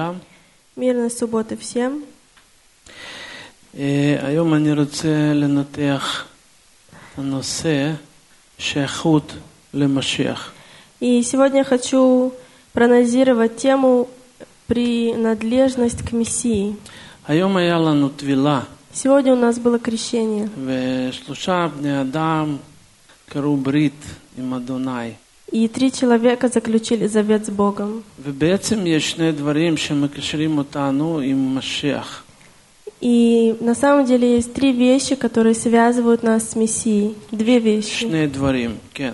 לכולם. Мирной субботы всем. היום אני רוצה לנתח את הנושא שייכות למשיח. И сегодня я хочу проанализировать тему принадлежность к Мессии. היום היה לנו טבילה. Сегодня у нас было крещение. ושלושה בני אדם קראו ברית עם אדוני. И 3 человека заключили завет с Богом. ובעצם יש שני דברים שמקשרים אותנו עם משיח. И на самом деле есть 3 вещи, которые связывают нас с Мессией. 2 вещи. שני דברים, כן.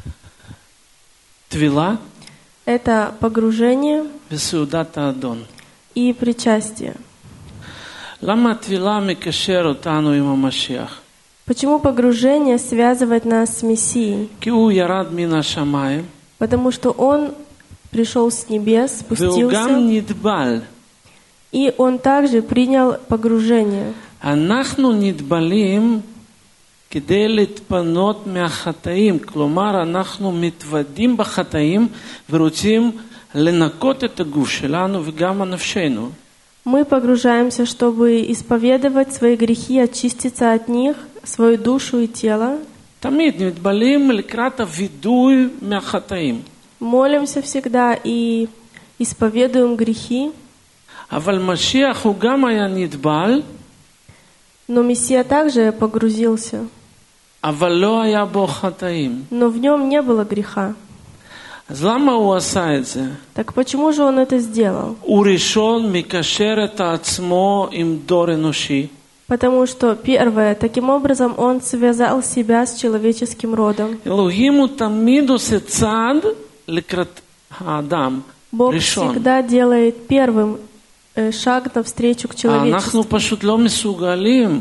טבילה Это погружение וסעודת האדון. и причастие. למה הטבילה מקשר אותנו עם המשיח? Почему погружение связывает нас с Мессией? כי הוא ירד מן השמיים. Потому что Он пришел с небес, והוא גם спустился, נטבל. и Он также принял погружение. אנחנו נטבלים כדי להתפנות מהחטאים. כלומר, אנחנו מתוודים בחטאים ורוצים לנקות את הגוף שלנו וגם הנפשנו. Мы погружаемся, чтобы исповедовать свои грехи, очиститься от них, свою душу и тело. תמיד נטבלים לקראת הווידוי מהחטאים. Молимся всегда и исповедуем грехи. אבל משיח הוא גם היה נטבל, Но Мессия также погрузился, אבל לא היה בו חטאים. но в нем не было греха. אז למה הוא עשה את זה? Так почему же он это сделал? הוא ראשון מקשר את עצמו עם דור אנושי. Потому что, первое, таким образом он связал себя с человеческим родом. אלוהים הוא תמיד עושה צעד לקראת האדם. Бог ראשון. всегда делает первым шаг навстречу к אנחנו человечеству. פשוט לא מסוגלים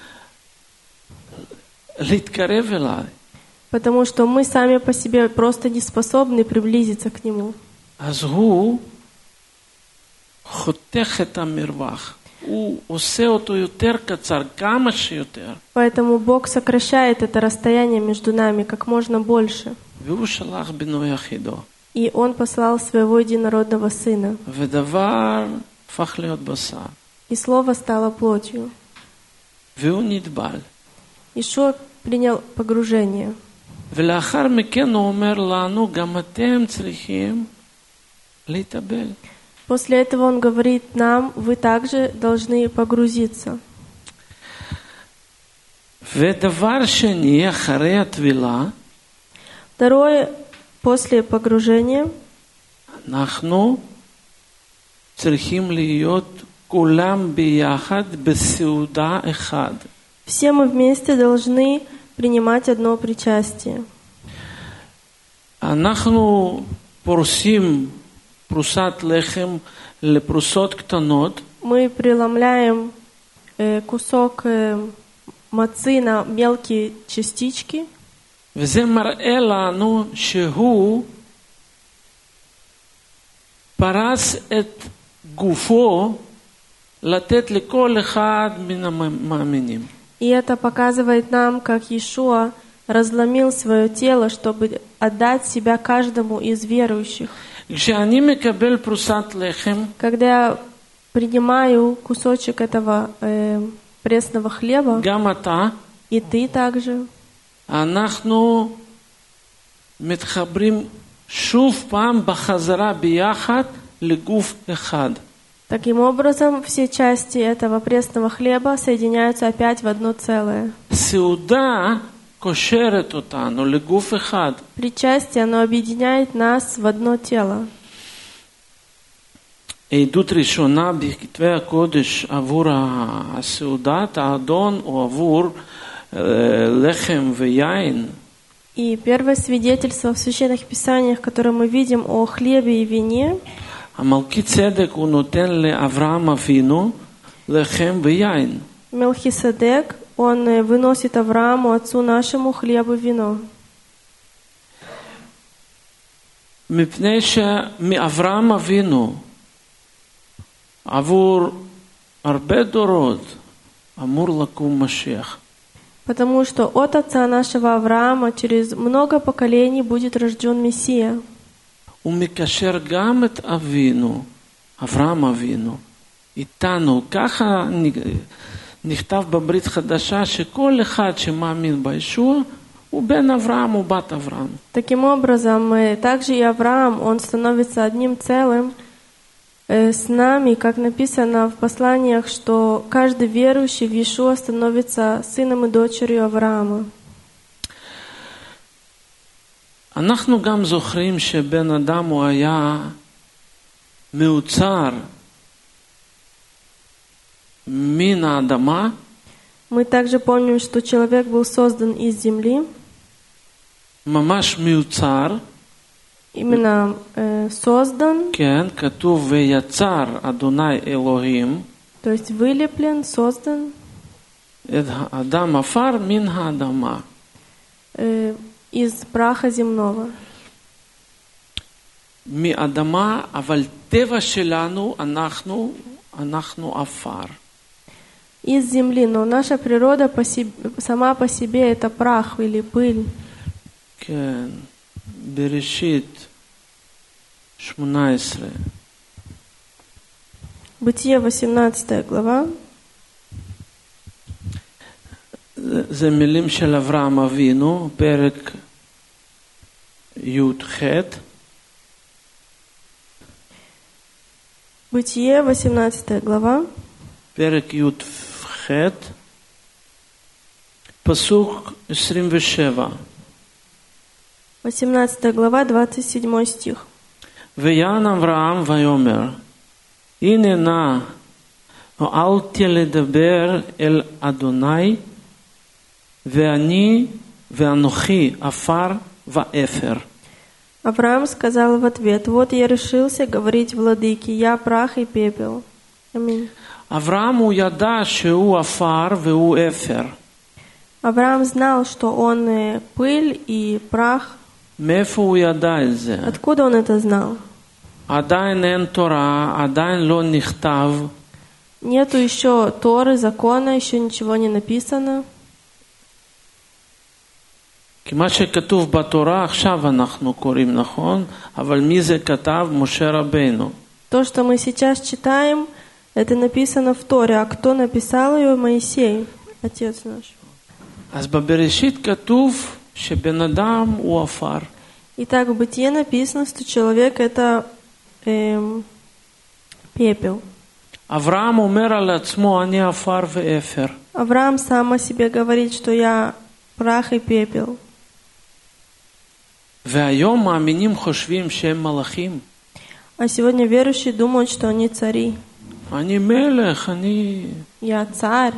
להתקרב אליי. Потому что мы сами по себе просто не способны приблизиться к Нему. אז הוא חותך את המרווח. הוא עושה אותו יותר קצר, כמה שיותר. Поэтому Бог сокращает это расстояние между нами как можно больше. והוא שלח בנו יחידו. И Он послал Своего единородного Сына. ודבר הפך להיות בשר. И Слово стало плотью. והוא נטבל. Ишуа принял погружение. ולאחר מכן הוא אומר לנו, גם אתם צריכים להתאבל. После этого Он говорит нам, вы также должны погрузиться. ודבר שני, אחרי הטבילה, Второе, после погружения אנחנו צריכים להיות כולם ביחד בסעודה אחד. все мы вместе должны принимать одно причастие. אנחנו פורסים פרוסת לחם לפרוסות קטנות, Мы преломляем кусок мацы на мелкие частички, וזה מראה לנו שהוא פרס את גופו לתת לכל אחד מן המאמינים. и это показывает нам, как Иешуа разломил свое тело, чтобы отдать себя каждому из верующих. כשאני מקבל פרוסת לחם, Когда я принимаю кусочек этого пресного хлеба, גם אתה, и ты также, אנחנו מתחברים שוב פעם בחזרה ביחד לגוף אחד. таким образом все части этого пресного хлеба соединяются опять в одно целое. סעודה קושרת אותנו לגוף אחד. Причастие, оно объединяет нас в одно тело. עדות ראשונה בכתבי הקודש עבור הסעודת האדון או עבור לחם ויין. И первое свидетельство в Священных Писаниях, которое мы видим о хлебе и вине, המלכי צדק הוא נותן לאברהם אבינו לחם ויין. Мелхиседек, он выносит Аврааму, отцу нашему, хлеб и вино. מפני שמאברהם אבינו עבור הרבה דורות אמור לקום משיח. Потому что от отца нашего Авраама через много поколений будет рожден Мессия. הוא מקשר גם את אבינו אברהם אבינו, איתנו, ככה נכתב בברית חדשה שכל אחד שמאמין בישוע הוא בן אברהם או בת אברהם. Таким образом, также и Авраам, он становится одним целым с нами, как написано в посланиях, что каждый верующий в Иешуа становится сыном и дочерью Авраама. אנחנו גם זוכרים שבן אדם הוא היה מיוצר מן האדמה. Мы также помним, что человек был создан из земли. ממש מיוצר. Именно создан. כן, כתוב ויצר אדוני אלוהים. То есть вылеплен, создан. את האדם עפר מן האדמה. Из праха земного. מאדמה, אבל טבע שלנו, אנחנו עפר. Из земли, но наша природа сама по себе это прах или пыль. כן, בראשית 18. Бытие 18 глава. זה מילים של אברהם אבינו, פרק י"ח. Бытие 18 глава. פרק י"ח, פסוק 27. 18 глава, 27 стих. ויען אברהם ויאמר, הנה נא, הואלתי לדבר אל אדוני, ואני ואנוכי עפר ואפר. Авраам сказал в ответ: вот я решился говорить владыке, я прах и пепел. Аминь. אברהם הוא ידע שהוא עפר והוא אפר. Авраам знал, что он пыль и прах. מאיפה הוא ידע את זה? Откуда он это знал? עדיין אין תורה, עדיין לא נכתב. Нету еще Торы, закона, еще ничего не написано. כי מה שכתוב בתורה עכשיו אנחנו קוראים, נכון? אבל מי זה כתב? משה רבנו. То, что мы сейчас читаем, это написано в Торе. А кто написал ее? Моисей, отец наш. אז בבראשית כתוב שבן אדם הוא עפר. Итак, в Бытие написано, что человек это пепел. אברהם אומר על עצמו, אני עפר ואפר. Авраам сам о себе говорит, что я прах и пепел. והיום מאמינים חושבים שהם מלאכים. А сегодня верующие думают, что они цари. אני מלך, אני... Я царь.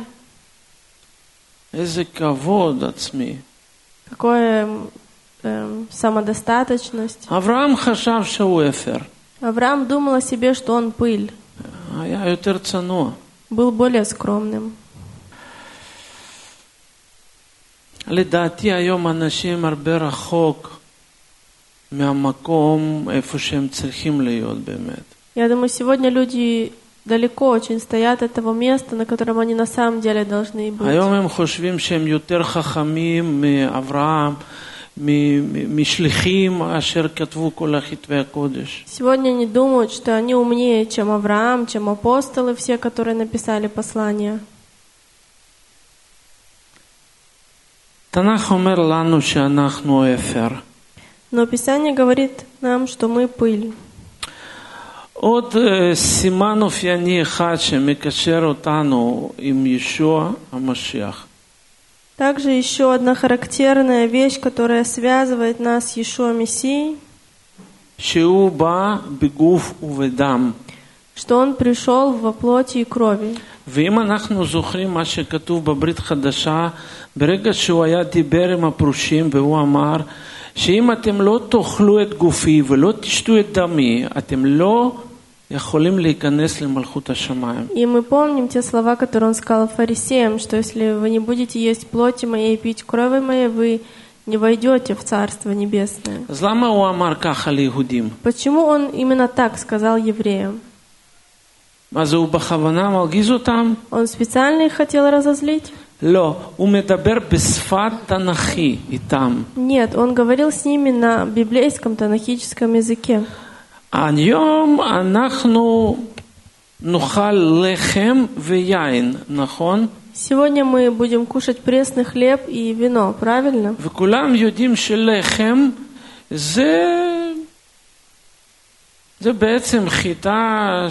איזה כבוד עצמי. Какая самодостаточность. אברהם חשב שהוא אפר. Авраам думал о себе, что он пыль. היה יותר צנוע. Был более скромным. לדעתי היום אנשים הרבה רחוק מהמקום איפה שהם צריכים להיות באמת. Я думаю, сегодня люди далеко очень стоят от того места, на котором они на самом деле должны быть. היום הם חושבים שהם יותר חכמים מאברהם, משליחים אשר כתבו כל כתבי הקודש. Сегодня они думают, что они умнее, чем Авраам, чем апостолы, все, которые написали послания. תנ"ך אומר לנו שאנחנו אפר. Но Писание говорит нам, что мы пыль. עוד סימן אופייני אחד שמקשר אותנו עם ישוע המשיח. Также еще одна характерная вещь, которая связывает нас с Иешуа Мессией, שהוא בא בגוף ובדם. что Он пришел во плоти и крови. ואם אנחנו זוכרים מה שכתוב בברית חדשה, ברגע שהוא היה דיבר עם הפרושים והוא אמר שאם אתם לא תאכלו את גופי ולא תשתו את דמי, אתם לא יכולים להיכנס למלכות השמיים. И мы помним те слова, которые Он сказал фарисеям, что если вы не будете есть плоти моей и пить крови моей, вы не войдете в Царство Небесное. אז למה הוא אמר ככה ליהודים? Почему Он именно так сказал евреям? אז הוא בכוונה מרגיז אותם? Он специально их хотел разозлить? לא, הוא מדבר בשפת תנ"כי איתם. Нет, Он говорил с ними на библейском, танахическом языке. היום אנחנו נאכל לחם ויין, נכון? Сегодня мы будем кушать пресный хлеб и вино, правильно? וכולם יודעים שלחם זה בעצם חיטה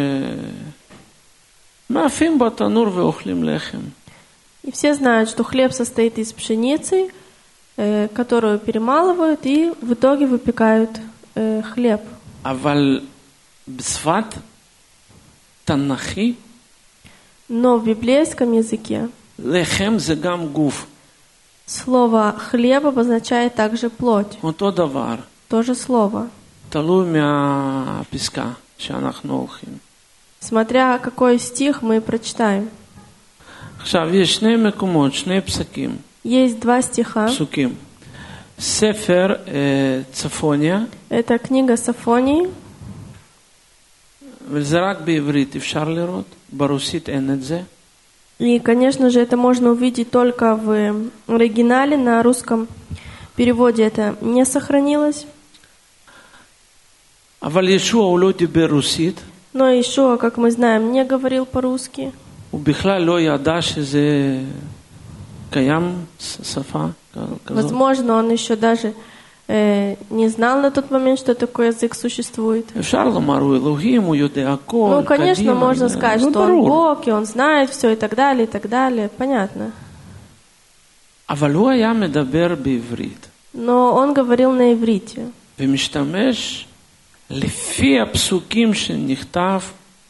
שמאפים בתנור ואוכלים לחם. И все знают, что хлеб состоит из пшеницы, которую перемалывают и в итоге выпекают хлеб. אבל בשפת תנ"כי, Но в библейском языке לחם זה גם גוף. слово «хлеб» обозначает также плоть. אותו דבר. То же слово. תלוי מהפסקה שאנחנו הולכים. Смотря какой стих мы прочитаем. עכשיו, יש שני מקומות, שני פסקים. Есть два стиха. פסוקים. ספר צפוניה. Это книга Софонии. וזה רק בעברית, אפשר לראות. ברוסית אין את זה. И, конечно же, это можно увидеть только в оригинале. На русском переводе это не сохранилось. אבל ישוע הוא לא דיבר רוסית. Но Иешуа, как мы знаем, не говорил по-русски. הוא בכלל לא ידע שזה קיים שפה כזאת. Возможно, он еще даже не знал на тот момент, что такой язык существует. אפשר לומר, הוא אלוהים, הוא יודע הכל, Ну, конечно, можно сказать, что он ברור. Бог, и он знает все, и так далее, и так далее. Понятно. אבל הוא היה מדבר בעברית. Но он говорил на иврите. ומשתמש לפי הפסוקים שנכתב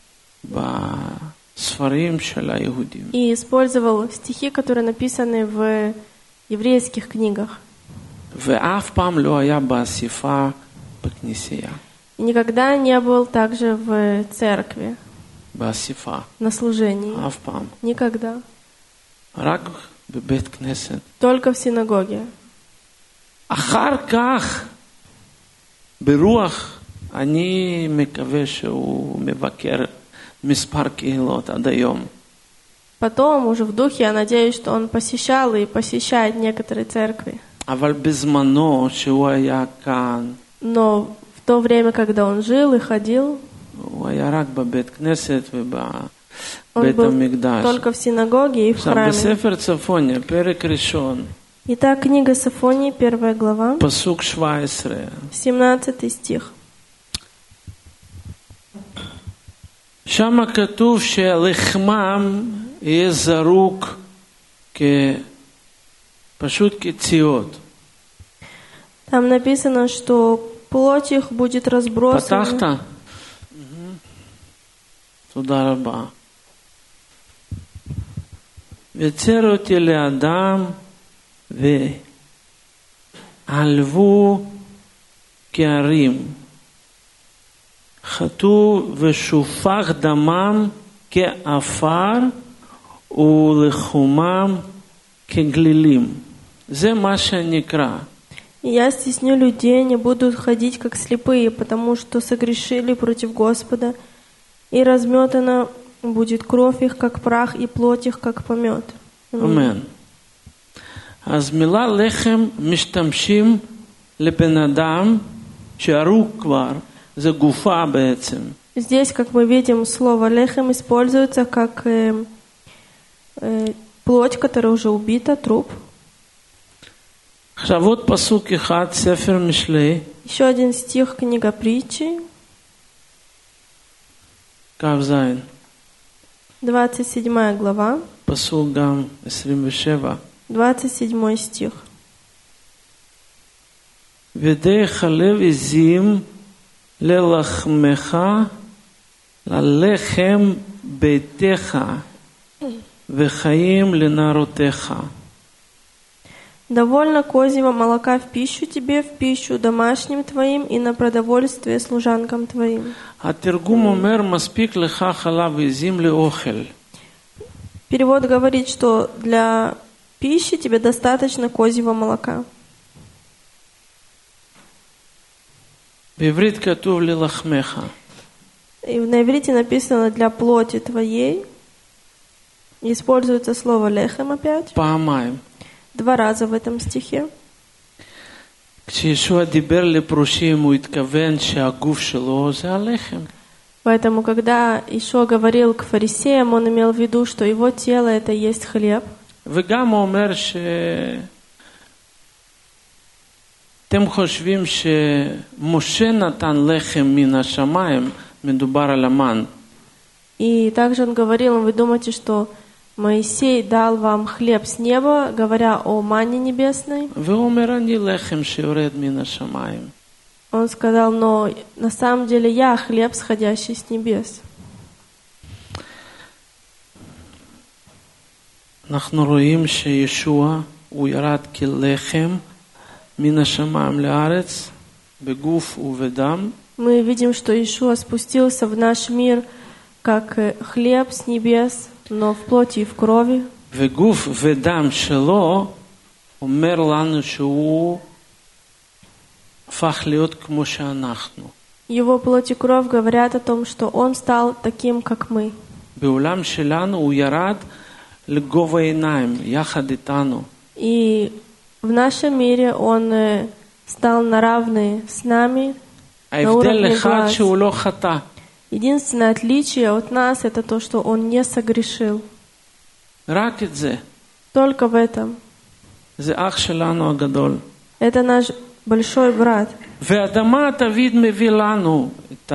בספרים של היהודים. И использовал стихи, которые написаны в еврейских книгах. ואף פעם לא היה באספה בכנסייה. И никогда не был также в церкви, באספה. на служении. אף פעם. Никогда. רק בבית כנסת. Только в синагоге. אחר כך, ברוח, אני מקווה שהוא מבקר מספר קהילות עד היום. Потом, уже в духе, я надеюсь, что он посещал и посещает некоторые церкви. אבל בזמנו שהוא היה כאן, Но в то время, когда он жил и ходил, הוא היה רק בבית כנסת он ובבית был המקדש. только в синагоге и в עכשיו, храме. בספר צפוניה, פרק ראשון, Итак, книга Софонии, 1 глава, פסוק 17. 17 стих. שם כתוב שלחמם יהיה זרוק פשוט כציוד. Там написано, что плоть их будет разбросана. פתחת? תודה רבה. ויצר אותי לאדם ועלבו כערים. חטאו ושופך דמם כעפר ולחומם כגלילים. זה מה שנקרא. Я стесню людей, они будут ходить как слепые, потому что согрешили против Господа, и разметана будет кровь их, как прах, и плоть их, как помет. אמן. אז מילה לחם משתמשים לבן אדם שהרוג כבר, זה גופה בעצם. Здесь, как мы видим, слово «лехем» используется как плоть, которая уже убита, труп. עכשיו עוד פסוק אחד, ספר משלי, Еще один стих, книга притчи, כ"ז, 27 глава, פסוק גם 27. 27 стих. ודי חלב עזים ללחמך, ללחם ביתך, וחיים לנערותיך. Довольно козьего молока в пищу тебе, в пищу домашним твоим и на продовольствие служанкам твоим. התרגום אומר, מספיק לך חלב עזים לאוכל. Перевод говорит, что для пищи тебе достаточно козьего молока. בעברית כתוב ללחמך. И на иврите написано «для плоти твоей». Используется слово «лехем» опять. פעמיים. 2 раза в этом стихе. כשישוע דיבר לפרושים, הוא התכוון שהגוף שלו זה הלחם. Поэтому, когда Ишуа говорил к фарисеям, он имел в виду, что его тело — это есть хлеб. וגם הוא אומר אתם חושבים שמשה נתן לחם מן השמיים, מדובר על המן. И также он говорил, вы думаете, что Моисей дал вам хлеб с неба, говоря о манне небесной? והוא אומר, אני לחם שיורד מן השמיים. Он сказал, но на самом деле я хлеб, сходящий с небес. אנחנו רואים שישוע הוא ירד כלחם מן השמיים לארץ, בגוף ובדם. Мы видим, что Иешуа спустился в наш мир как хлеб с небес, но в плоти и в крови. וגוף ודם שלו אומר לנו שהוא הפך להיות כמו שאנחנו. Его плоть и кровь говорят о том, что он стал таким, как мы. בעולם שלנו הוא ירד לגובה עיניים, יחד איתנו. И в нашем мире он стал на равные с нами, на уровне глаз. שהוא לא חטא. Единственное отличие от нас — это то, что он не согрешил. רק את זה. Только в этом. זה אח שלנו הגדול. Это наш большой брат. והאדמה תמיד מביא לנו את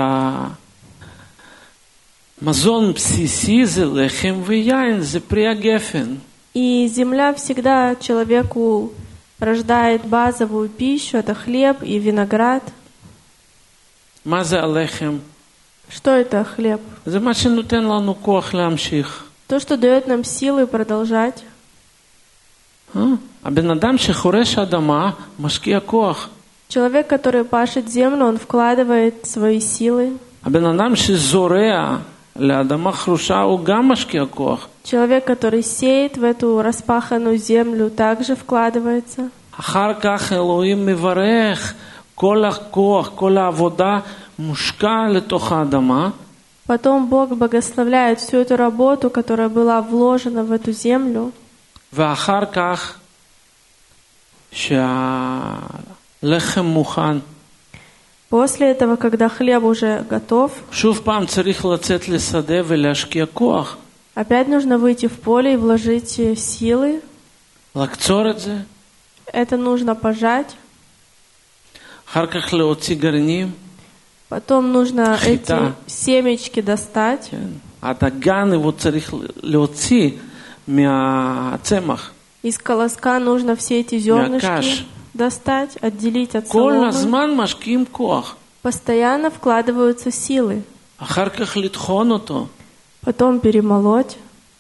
המזון בסיסי, זה לחם ויין, זה פרי הגפן. И земля всегда человеку рождает базовую пищу, это хлеб и виноград. מה זה הלחם? Что это хлеб? זה מה שנותן לנו כוח להמשיך. То, что дает нам силы продолжать. הבן אדם שחורש אדמה משקיע כוח. Человек, который пашет землю, он вкладывает свои силы. הבן אדם שזורע לאדמה חרושה הוא גם משקיע כוח. Человек, который сеет в эту распаханную землю, также вкладывается. אחר כך אלוהים מברך, כל הכוח, כל העבודה מושקע לתוך האדמה. Потом Бог благословляет всю эту работу, которая была вложена в эту землю. ואחר כך שהלחם מוכן. После этого, когда хлеб уже готов, שוב פעם צריך לצאת לשדה ולהשקיע כוח. опять нужно выйти в поле и вложить силы. לקצור את זה. Это нужно пожать. אחר כך להוציא גרעינים. Потом нужно эти семечки достать. הדגן הוא צריך להוציא מהצמח. Из колоска нужно все эти зернышки достать, отделить от כל соломы. הזמן משקיעים כוח. Постоянно вкладываются силы. אחר כך לטחון אותו. Потом перемолоть.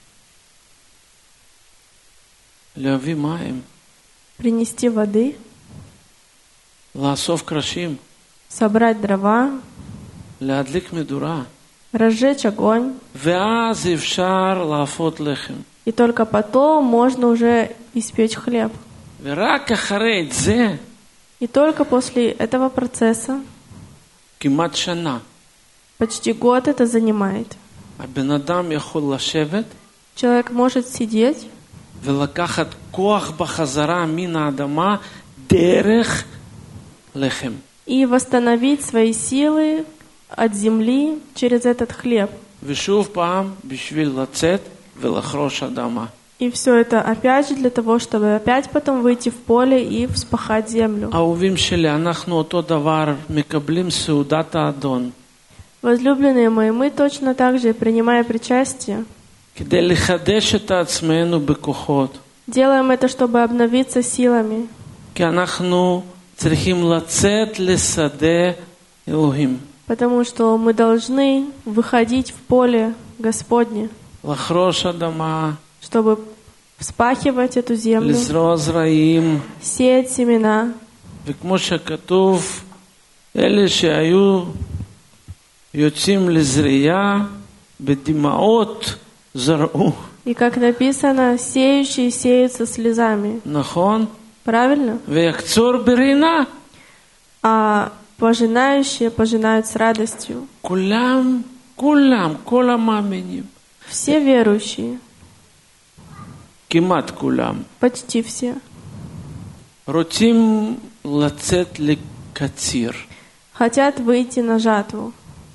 להביא מים. Принести воды. לאסוף קרשים. Собрать дрова. להדליק מדורה. Разжечь огонь. ואז אפשר להפות לחם. И только потом можно уже испечь хлеб. ורק אחרי זה, И только после этого процесса, כמעט שנה, почти год это занимает. הבן אדם יכול לשבת, Человек может сидеть ולקחת כוח בחזרה מן האדמה דרך לחם. и восстановить свои силы от земли через этот хлеб. ושוב פעם, בשביל לצאת ולחרוש אדמה. И все это опять же для того, чтобы опять потом выйти в поле и вспахать землю. אהובים שלי, אנחנו אותו דבר מקבלים סעודת האדון. Возлюбленные мои, мы точно так же, принимая причастие, כדי לחדש את עצמנו בכוחות. делаем это, чтобы обновиться силами. כי אנחנו צריכים לצאת לשדה אלוהים. Потому что мы должны выходить в поле Господне, לחרוש אדמה, чтобы вспахивать эту землю, לזרוע זרעים, сеять семена. וכמו שכתוב, אלה שהיו יוצאים לזריעה, בדמעות זרעו. И как написано, сеющие сеются слезами. נכון? Правильно? ויקצור ברינה. А пожинающие пожинают с радостью. כולם, כל המאמינים. Все верующие, כמעט כולם. почти все, רוצים לצאת לקציר. хотят выйти на жатву.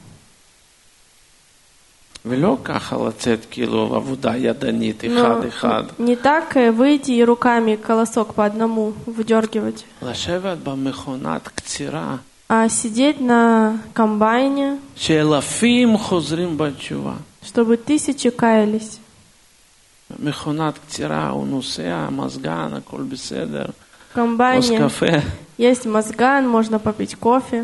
ולא ככה לצאת כאילו עבודה ידנית, אחד. Не так выйти и руками колосок по одному выдергивать. לשבת במכונת קצירה. А сидеть на комбайне, שאלפים חוזרים בתשובה. чтобы тысячи каялись. מכונת קצירה, הוא נוסע, מזגן, הכל בסדר. В комбайне קפה. есть мазган, можно попить кофе.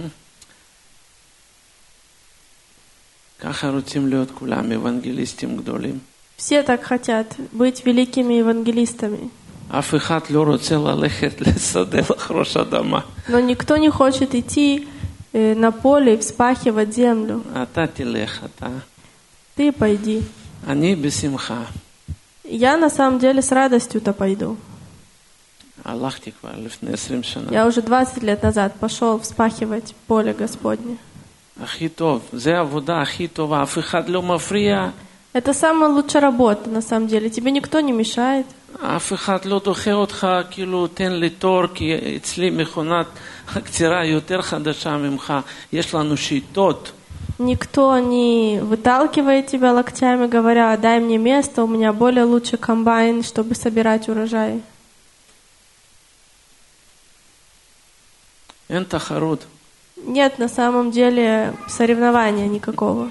ככה רוצים להיות כולם אוונגליסטים גדולים. Все так хотят быть великими евангелистами. אף אחד לא רוצה ללכת לשדה לחרוש אדמה. Но никто не хочет идти на поле и вспахивать землю. אתה תלך, אתה. Ты пойди. אני בשמחה. Я на самом деле с радостью-то пойду. הלכתי כבר לפני 20 שנה. Я уже 20 лет назад пошел вспахивать поле Господне. הכי טוב, זה העבודה הכי טובה, אף אחד לא מפריע. Это самая лучшая работа, на самом деле. Тебе никто не мешает. אף אחד לא דוחה אותך, כאילו תן לי תור, כי אצלי מכונת הקצירה יותר חדשה ממך. יש לנו שיטות. Никто не выталкивает тебя локтями, говоря, дай мне место, у меня более лучший комбайн, чтобы собирать урожай. אין תחרות. Нет на самом деле соревнования никакого.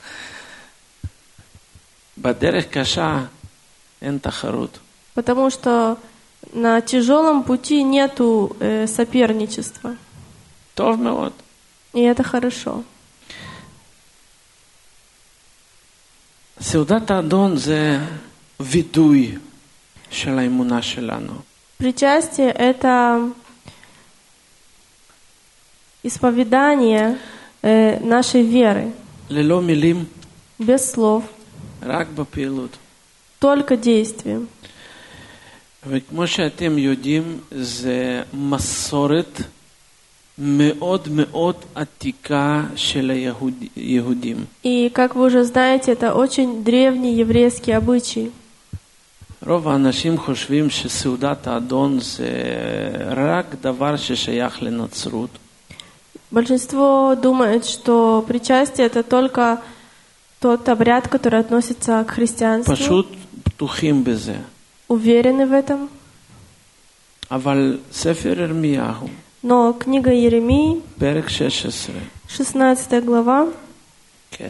בדרך קשה אין תחרות. Потому что на тяжелом пути нету соперничества. טוב מאוד. И это хорошо. סעודת האדון זה וידוי של האמונה שלנו. Причастие — это исповедание нашей веры. ללא מילים, Без слов, רק בפעילות. только действием. וכמו שאתם יודעים, זה מסורת מאוד מאוד עתיקה של היהודים. И, как вы уже знаете, это очень древний еврейский обычай. רוב האנשים חושבים שסעודת האדון זה רק דבר ששייך לנצרות. Большинство думает, что причастие — это только тот обряд, который относится к христианству. פשוט בטוחים בזה. Уверены в этом. אבל ספר ירמיהו, Но книга Иеремии, פרק 16, 16 глава, כן,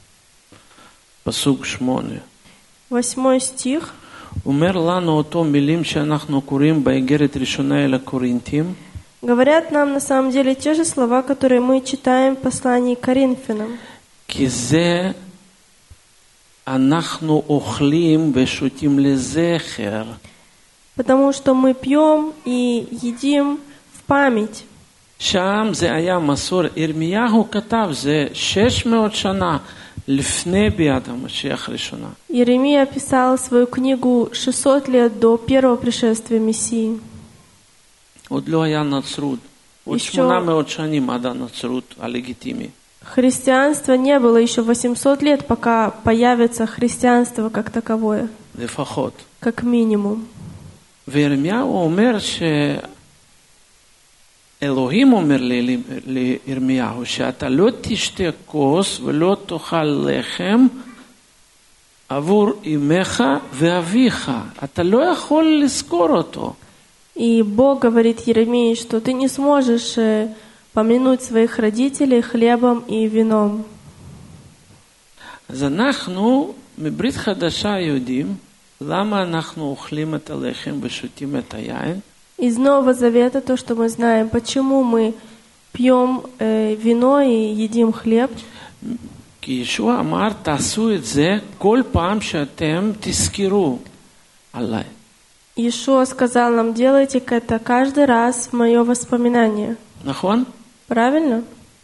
פסוק 8, 8 стих, אומר לנו אותו מילים שאנחנו קוראים באיגרת ראשונה אל הקורינתים, говорят нам на самом деле те же слова, которые мы читаем в послании к Коринфянам. כי זה אנחנו אוכלים ושותים לזכר. Потому что мы пьем и едим в память. שם זה היה מסור, ירמיהו כתב, זה 600 שנה לפני ביאת המשיח הראשונה. Иеремия писал свою книгу 600 лет до первого пришествия Мессии. עוד לא היה נצרות. עוד 800 שנים עד הנצרות הלגיטימי. Христианства не было еще 800 лет, пока появится христианство как таковое. לפחות. Как минимум. וירמיהו אומר אלוהים אומר לירמיהו שאתה לא תשתה כוס ולא תאכל לחם עבור אמך ואביך. אתה לא יכול לזכור אותו. И Бог говорит Иеремии, что ты не сможешь помянуть своих родителей хлебом и вином. אז אנחנו מברית חדשה יודעים למה אנחנו אוכלים את הלחם ושותים את היין. Из Нового Завета то, что мы знаем, почему мы пьем вино и едим хлеб. כי ישוע אמר תעשו את זה כל פעם שאתם תזכרו עליי. Иешуа сказал нам, делайте это каждый раз в мое воспоминание. נכון? Правильно?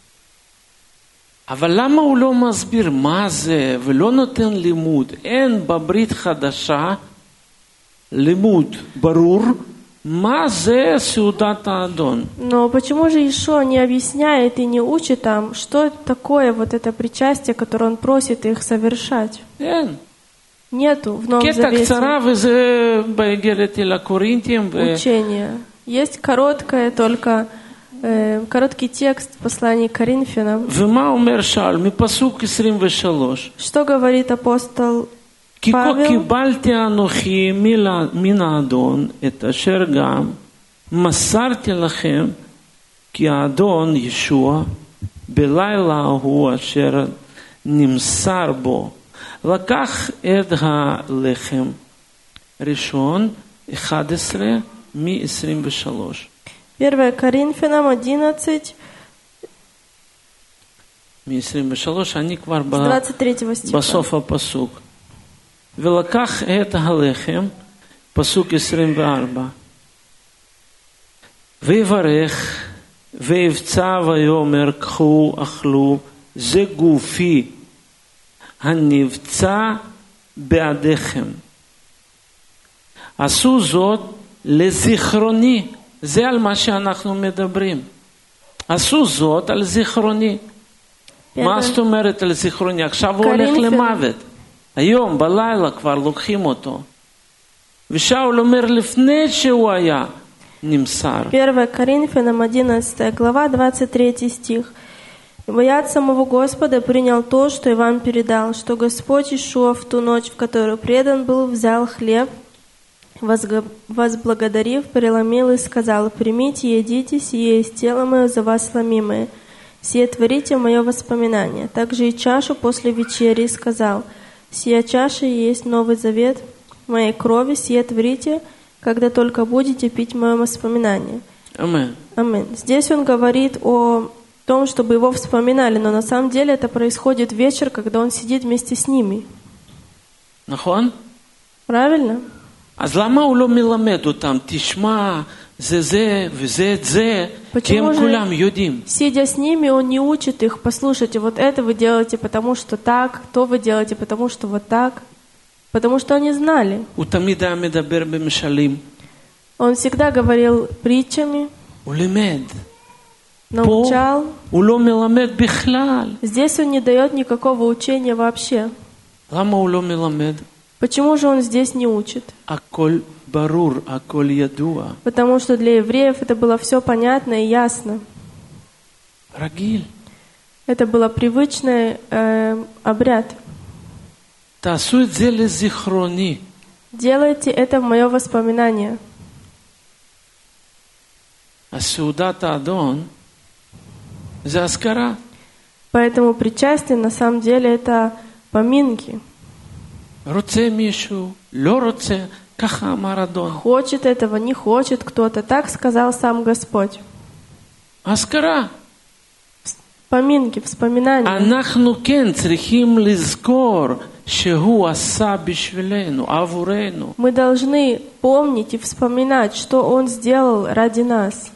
אבל למה הוא לא מסביר מה זה ולא נותן לימוד? אין בברית חדשה לימוד ברור מה זה סעודת האדון. Но почему же Иешуа не объясняет и не учит там, что это такое вот это причастие, которое он просит их совершать? אין. Нету в Новом קטע Завете קצרה וזה באיגרת אל הקורינתים. учения. Есть короткий текст в послании к Коринфянам. ומה אומר שאול? מפסוק 23. Что говорит апостол כי כה Павел? קיבלתי אנוכי מן האדון את אשר גם מסרתי לכם, כי האדון ישוע בלילה ההוא אשר נמסר בו לקח את הלחם. ראשון 11 מ-23. 1 Коринфянам 11, מ-23 אני כבר с 23 стиха. בסוף הפסוק. ולקח את הלחם, פסוק 24. ויברך ויבצע ויאמר קחו אכלו זה גופי הנבצע בעדיכם. עשו זאת לזיכרוני. זה על מה שאנחנו מדברים. עשו זאת על זיכרוני. מה זאת אומרת על זיכרוני? עכשיו הוא הולך למוות. היום בלילה כבר לוקחים אותו. ושאול אומר לפני שהוא היה נמסר. 1 Коринфянам 11 глава, 23 стих. «Ибо я от самого Господа принял то, что и вам передал, что Господь Иешуа в ту ночь, в которую предан был, взял хлеб, возблагодарив, преломил и сказал: примите и едите, сие есть тело мое за вас ломимое, сие творите в мое воспоминание. Также и чашу после вечери сказал: сия чаша есть новый завет в моей крови, сие творите, когда только будете пить в мое воспоминание». Аминь. Аминь. Здесь он говорит о том, чтобы его вспоминали, но на самом деле это происходит вечер, когда он сидит вместе с ними. נכון? Правильно? אז למה הוא לא מלמד אותם? תשמע, זה וזה את זה, כי הם כולם יודעים. Сидя с ними, он не учит их: послушайте, вот это вы делаете, потому что так, то вы делаете, потому что вот так. Потому что они знали. הוא תמיד היה מדבר במשלים. Он всегда говорил притчами, הוא לימד. научал. הוא לא מלמד בכלל. Здесь он не дает никакого учения вообще. למה הוא לא מלמד? Почему же он здесь не учит? הכל ברור, הכל ידוע. Потому что для евреев это было все понятно и ясно. רגיל. Это был привычный обряд. תעשו את זה לזיכרוני. Делайте это в мое воспоминание. הסעודת האדון זה אזכרה. Поэтому причастие на самом деле это поминки. רוצה מישהו, לא רוצה, ככה אמר אדון. Хочет этого, не хочет кто-то. Так сказал сам Господь. אזכרה. Поминки, вспоминания. אנחנו כן צריכים לזכור שהוא עשה בשבילנו, עבורנו. Мы должны помнить и вспоминать, что Он сделал ради нас.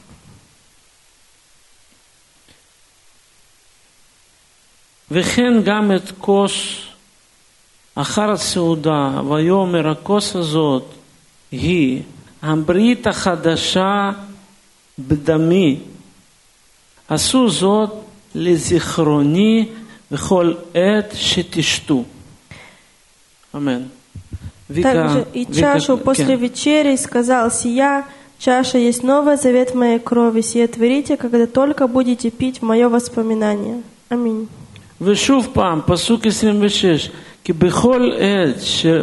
וכן גם את כוס אחר הסעודה, ויאמר הכוס הזאת היא הברית החדשה בדמי. עשו זאת לזיכרוני בכל עת שתשתו. Амен. Также и чашу после вечери сказал: сия чаша есть новый завет в моей крови, сие творите, когда только будете пить в мое воспоминание. Аминь. ושוב פעם, פסוק 26, כי בכל עת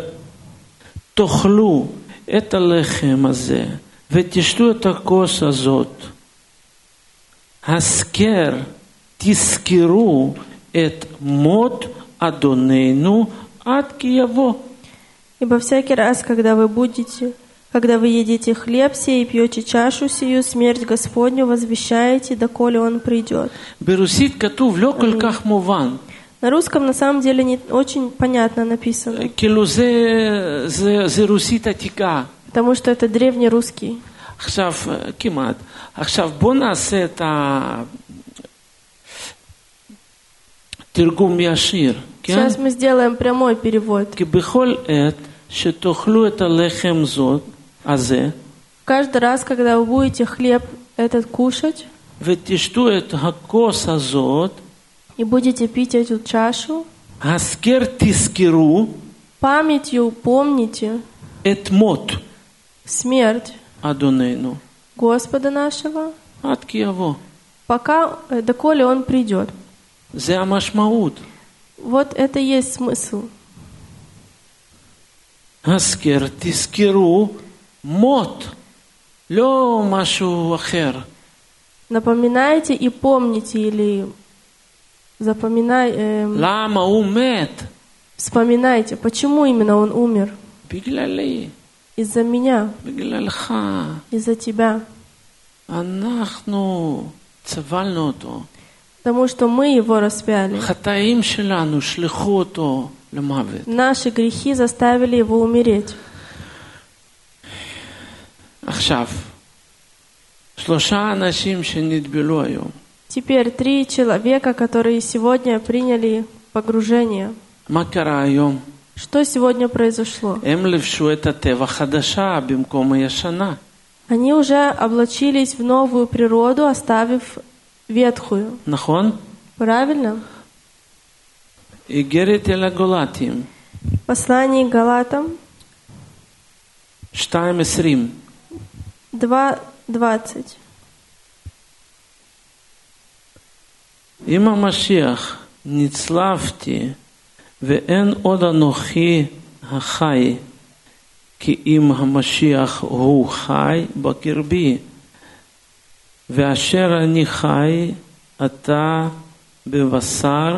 שתאכלו את הלחם הזה ותשתו את הכוס הזאת, הזכר, תזכרו את מות אדוננו עד כי יבוא. Ибо всякий раз, когда вы едите хлеб сей и пьете чашу сию, смерть Господню возвещаете, доколе Он придет. ברוסית כתוב לא כל כך מובן. На русском на самом деле не очень понятно написано. כאילו זה רוסית עתיקה. Потому что это древнерусский. עכשיו, כמעט. עכשיו בוא נעשה את התרגום ישיר. Сейчас мы сделаем прямой перевод. כי בכל עת שתאכלו את הלחם זאת, הזה, Каждый раз, когда вы будете хлеб этот кушать ותשתו את הכוס הזאת, и будете пить эту чашу, הזכר תזכרו памятью помните את מות смерть אדוננו. Господа нашего, עד כי יבוא. пока, доколе Он придет. זה המשמעות. Вот это и есть смысл. הזכר, תזכרו, מות, לא משהו אחר. Напоминайте и помните, или למה הוא מת? вспоминайте, почему именно Он умер. בגללי. Из-за меня, בגללך. из-за тебя. אנחנו צבלנו אותו. Потому что мы Его распяли. חטאים שלנו שלחו אותו למוות. Наши грехи заставили Его умереть. עכשיו, 3 אנשים שנטבלו היום. Теперь 3 человека, которые сегодня приняли погружение. מה קרה היום? Что сегодня произошло? הם לבשו את הטבע חדשה במקום הישנה. Они уже облачились в новую природу, оставив ветхую. נכון? Правильно? איגרת אל הגולתים. Послание к Галатам 2:20. 2:20. אם המשיח נצלבתי ואין עוד אנוכי החי, כי אם המשיח הוא חי בקרבי, ואשר אני חי אתה בבשר,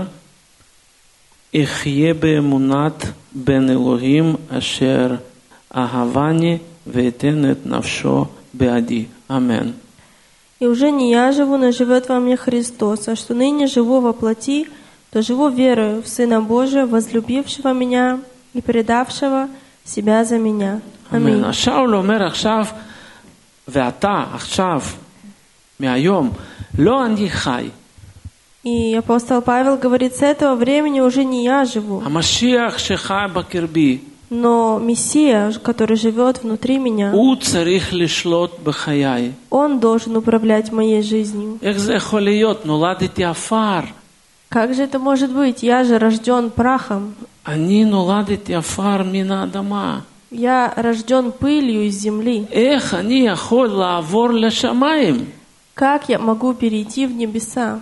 אחיה באמונת בן אלוהים אשר אהבני ואתן את נפשו בעדי. אמן. И уже не я живу, но живет во мне Христос, а что ныне живу во плоти, то живу верою в Сына Божия, возлюбившего меня и предавшего себя за меня. Аминь. השאול אומר עכשיו, ואתה עכשיו, מהיום, לא אני חי. И апостол Павел говорит, с этого времени уже не я живу, המשיח שחי בקרבי, но Мессия, который живет внутри меня, הוא צריך לשלוט בחיי. Он должен управлять моей жизнью. איך זה יכול להיות? נולדתי עפר. Как же это может быть? Я же рожден прахом. אני נולדתי עפר מן האדמה. Я рожден пылью из земли. איך אני יכול לעבור לשמיים? Как я могу перейти в небеса?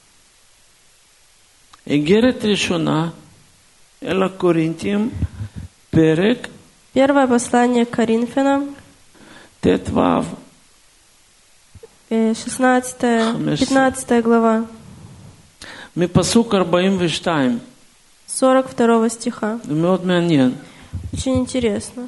איגרת ראשונה אל הקורינתים, פרק Первое послание к Коринфянам, ט"ו, 15 глава, מפסוק 42. 42 стиха. זה מאוד מעניין. Очень интересно.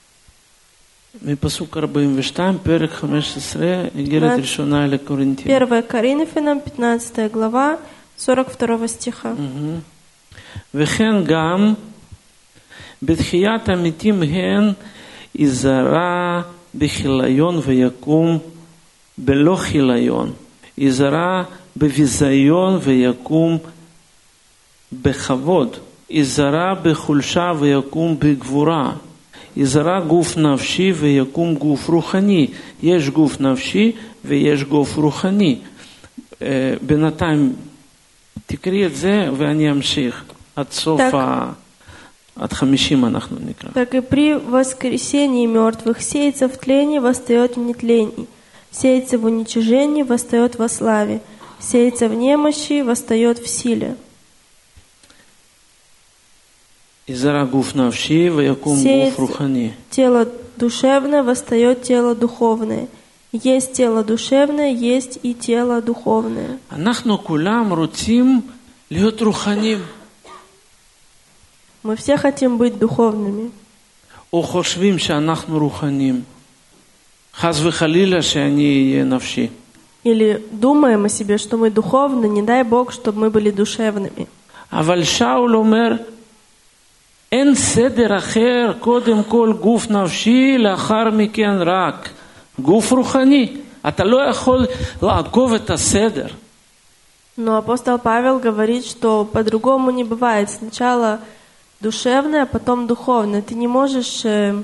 מפסוק 42, פרק 15, איגרת ראשונה אל הקורינתים. 1 Коринфянам, 15 глава, 42 стиха. וכן גם בתחיית המתים הן יזרע בכיליון ויקום בלא כיליון, יזרע בביזיון ויקום בכבוד, יזרע בחולשה ויקום בגבורה, יזרע גוף נפשי ויקום גוף רוחני. יש גוף נפשי ויש גוף רוחני. בינתיים תקריא את זה ואני אמשיך עד סוף от 50 אנחנו נקרא. Так и при воскресении мертвых сеется в тлении, восстает в нетлении. Сеется в уничижении, восстает во славе. Сеется в немощи, восстает в силе. יזרע גוף נפשי ויקום גוף רוחני. Тело душевное, восстает тело духовное. Есть тело душевное, есть и тело духовное. אנחנו כולם רוצים להיות רוחניים. Мы все хотим быть духовными. או חושבים שאנחנו רוחניים. חס וחלילה שאני אהיה נפשי. Или думаем о себе, что мы духовны, не дай Бог, чтобы мы были душевными. אבל שאול אומר, אין סדר אחר, קודם כל גוף נפשי, לאחר מכן רק גוף רוחני. אתה לא יכול לעקוב את הסדר. Но апостол Павел говорит, что по-другому не бывает. Сначала душевное, а потом духовное. Ты не можешь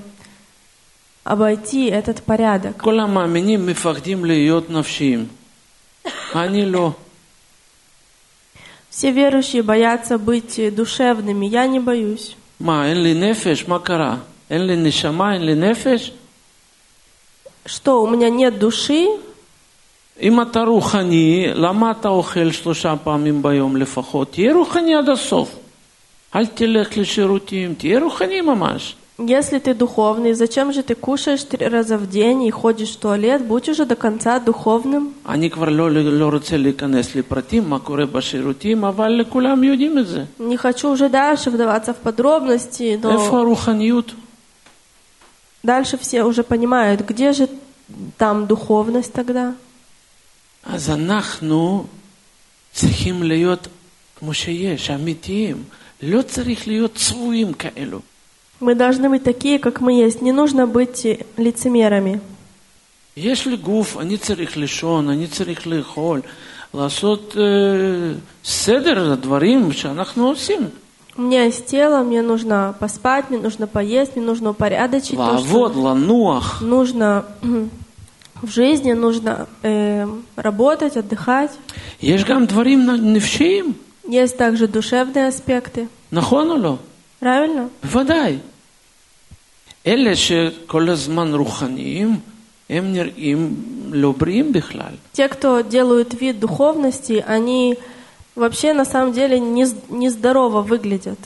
обойти этот порядок. כל המאמינים מפחדים להיות נפשיים. אני לא. Все верующие боятся быть душевными. Я не боюсь. מה, אין לי נפש? מה קרה? אין לי נשמה, אין לי נפש? что у меня нет души, אם אתה רוחני, למה אתה אוכל 3 פעמים ביום לפחות? תהיה רוחני עד הסוף. אל תלך לשירותים, תהיה רוחני ממש. если ты духовный, зачем же ты кушаешь 3 раза в день и ходишь в туалет? Будь уже до конца духовным. אני כבר לא רוצה להיכנס לפרטים, מה קורה בשירותים, אבל כולם יודעים את זה. Не хочу уже дальше вдаваться в подробности, איפה но הרוחניות? дальше все уже понимают, где же там духовность тогда. אז אנחנו צריכים להיות כמו שיש, אמיתיים. לא צריך להיות צבועים כאלו. Мы должны быть такие, как мы есть. Не нужно быть лицемерами. יש לי גוף, אני צריך לישון, אני צריך לאכול, לעשות סדר לדברים שאנחנו עושים. У меня есть тело, мне нужно поспать, мне нужно поесть, мне нужно упорядочить то, לעבוד, что לנוח. нужно в жизни, нужно работать, отдыхать. יש גם דברים נפשיים, Есть также душевные аспекты. נכון או לא? Правильно? בוודאי. אלה שכל הזמן רוחניים, הם נראים לא בריאים בכלל. Те, кто делают вид духовности, они вообще на самом деле нездорово выглядят.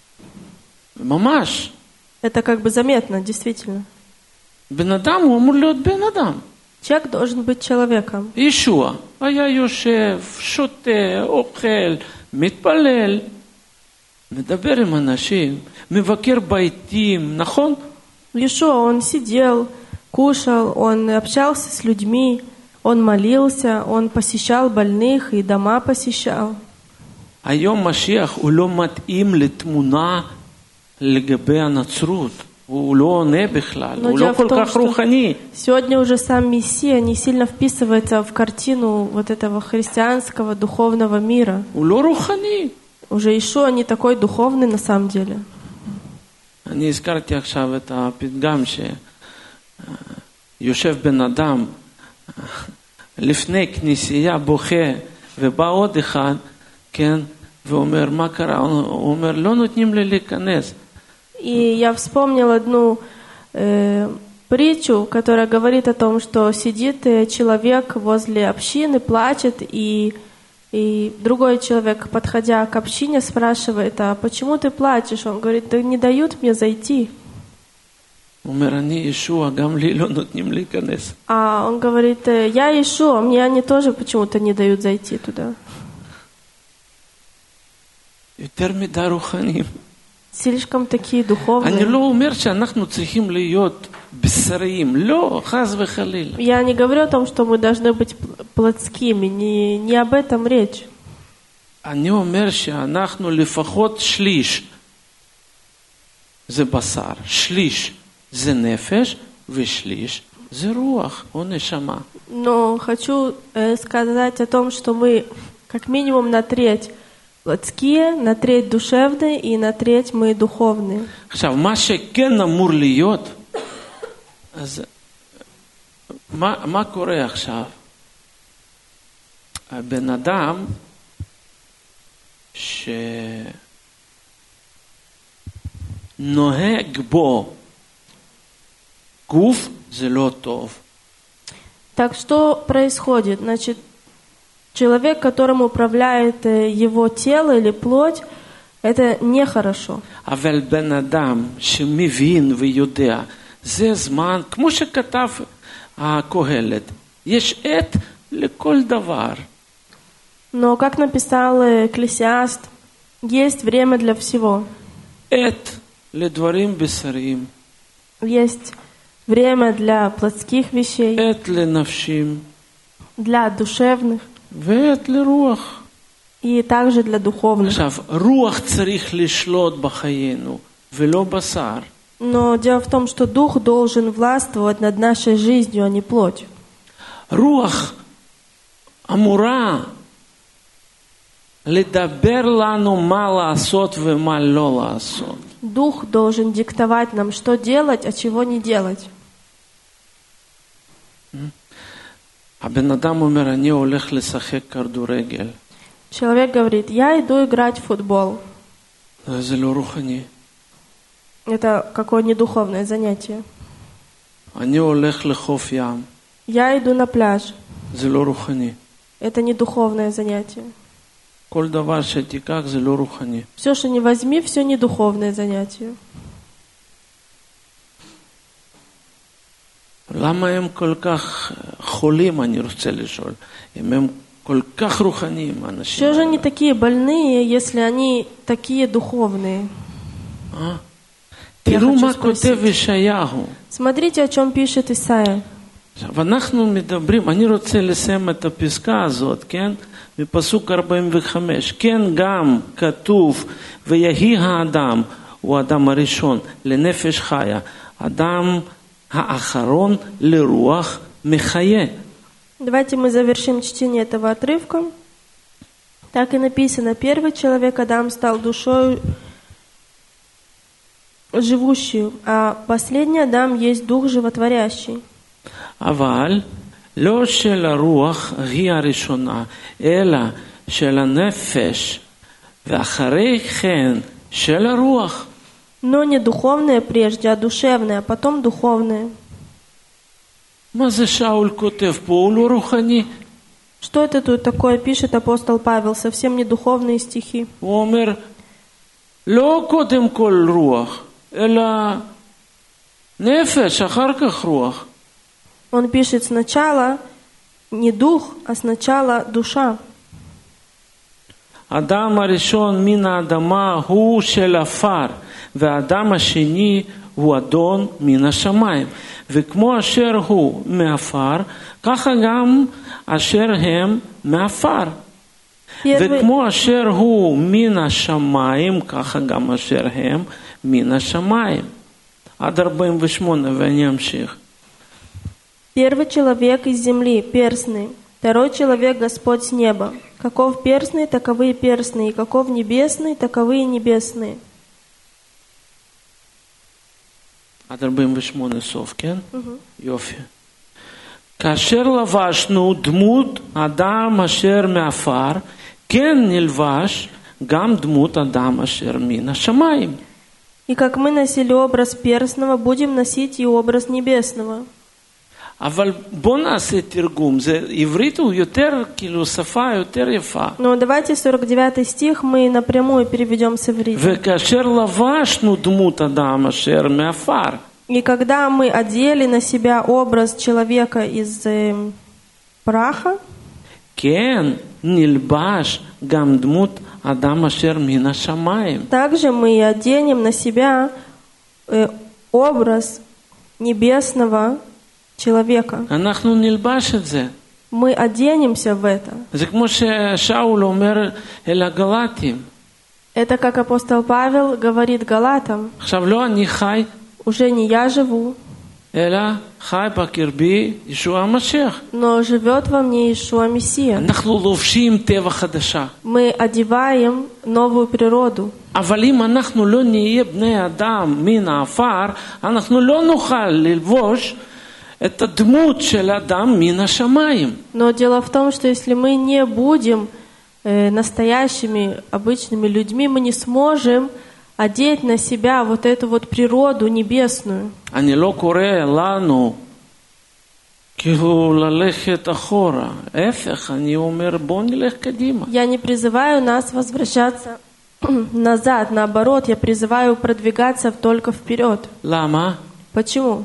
ממש. Это как бы заметно, действительно. בן אדם הוא אמור להיות בן אדם. Человек должен быть человеком. ישוע היה יושב, שותה, אוכל, מתפלל, מדבר עם אנשים, מבקר ביתים, נכון? Иешуа, он сидел, кушал, он общался с людьми, он молился, он посещал больных и дома посещал. היום משיח הוא לא מתאים לתמונה לגבי הנצרות. הוא לא עונה בכלל, הוא לא כל כך רוחני. Сегодня уже сам Мессия не сильно вписывается в картину вот этого христианского духовного мира. הוא לא רוחני. Уже Иешуа не такой духовный на самом деле. אני הזכרתי עכשיו את הפתגם שיושב בן אדם לפני כנסייה בוכה ובא עוד אחד, כן, ואומר מה קרה? הוא אומר לא נותנים לי להיכנס. И я вспомнил одну притчу, которая говорит о том, что сидит человек возле общины, плачет, и другой человек, подходя к общине, спрашивает: а почему ты плачешь? Он говорит: да не дают мне зайти. А он говорит: я Иешуа, мне они тоже почему-то не дают зайти туда. Слишком такие духовные. Я не говорю о том, что мы должны быть плотскими, не об этом речь. אני אומר שאנחנו לפחות שליש זה בשר, שליש זה נפש ושליש זה רוח או נשמה. Но хочу сказать о том, что мы как минимум на треть плотские, на треть душевные и на треть мы духовные. עכשיו, מה שכן אמור להיות, אז מה קורה עכשיו? הבן אדם שנוהג בו גוף זה לא טוב. Так что происходит? Значит, человек, которым управляет его тело или плоть, это нехорошо. אבל בן אדם שמבין ויודע, זה זמן, כמו שכתב הקהלת, יש עת לכל דבר. Но, как написал Экклесиаст, есть время для всего. עת לדברים בשריים. Есть время для плотских вещей, עת לנפשים. для душевных ועת לרוח. и также для духовных. עכשיו, רוח צריך לשלוט בחיינו, ולא בשר. Но дело в том, что дух должен властвовать над нашей жизнью, а не плоть. רוח אמורה לדבר לנו מה לעשות ומה לא לעשות. Дух должен диктовать нам, что делать, а чего не делать. הבן אדם אומר, אני הולך לשחק כדורגל. Человек говорит: я иду играть в футбол. זה לא רוחני. Это какое недуховное занятие. אני הולך לחוף ים. Я иду на пляж. זה לא רוחני. Это не духовное занятие. כל דבר שתיקח זה לא רוחני. Все, что не возьми, все не духовное занятие. למה הם כל כך חולים, אני רוצה לשאול? אם הם כל כך רוחניים, האנשים Все же האלה. они такие больные, если они такие духовные. תראו מה хочу כותב ישעיהו. Смотрите, о чем пишет Исаия. עכשיו, אנחנו מדברים, אני רוצה לסיים את הפסקה הזאת, כן? מפסוק 45. כן, גם כתוב, ויהי האדם, הוא האדם הראשון, לנפש חיה. אדם האחרון לרוח מחיה. Давайте мы завершим чтение этого отрывка. Так и написано: первый человек Адам стал душой живущую, а последний Адам есть дух животворящий. אבל לא של הרוח היא הראשונה, אלא של הנפש, ואחרי כן של הרוח. Но не духовное прежде, а душевное, а потом духовное. מה זה שאול כותב פה? הוא לא רוחני. Что это тут такое пишет апостол Павел? Совсем не духовные стихи. הוא אומר, לא קודם כל רוח, אלא נפש, אחר כך רוח. Он пишет сначала не дух, а сначала душа. האדם הראשון מן האדמה הוא של עפר, והאדם השני הוא אדון מן השמיים. וכמו אשר הוא מעפר, ככה גם אשר הם מעפר. וכמו אשר הוא מן השמיים, ככה גם אשר הם מן השמיים. עד 48, ואני אמשיך. Первый человек из земли, перстный. Второй человек Господь с неба. Каков перстный, таковы и перстные. Каков небесный, таковы и небесные. עד 48 סוף, כן? יופי. כאשר לבשנו דמות אדם אשר מעפר, כן נלבש גם דמות אדם אשר מן השמיים. И как мы носили образ перстного, будем носить и образ небесного. אבל בוא נעשה תרגום, זה עברית הוא יותר, כאילו שפה יותר יפה. Но давайте 49 стих мы напрямую переведем с иврита. וכאשר לבשנו דמות אדם אשר מעפר. И когда мы одели на себя образ человека из праха, כן, נלבש גם דמות אדם אשר מן השמיים. также мы и оденем на себя образ небесного человека. אנחנו נלבש את זה. Мы оденемся в это. זה כמו ששאול אומר אל הגלטים. Это как апостол Павел говорит Галатам: עכשיו לא אני חי, уже не я живу, אלא חי בקרבי ישוע המשיח. но живет во мне Иешуа Мессия. אנחנו לובשים טבע חדשה. Мы одеваем новую природу. אבל אם אנחנו לא נהיה בני אדם מן העפר, אנחנו לא נוכל ללבוש את הדמות של אדם מן השמיים. Но дело в том, что если мы не будем настоящими, обычными людьми, мы не сможем одеть на себя вот эту вот природу небесную. אני לא קורא לנו כאילו ללכת אחורה. ההפך, אני אומר בוא נלך קדימה. Я не призываю нас возвращаться назад, наоборот, я призываю продвигаться только вперед. למה? Почему?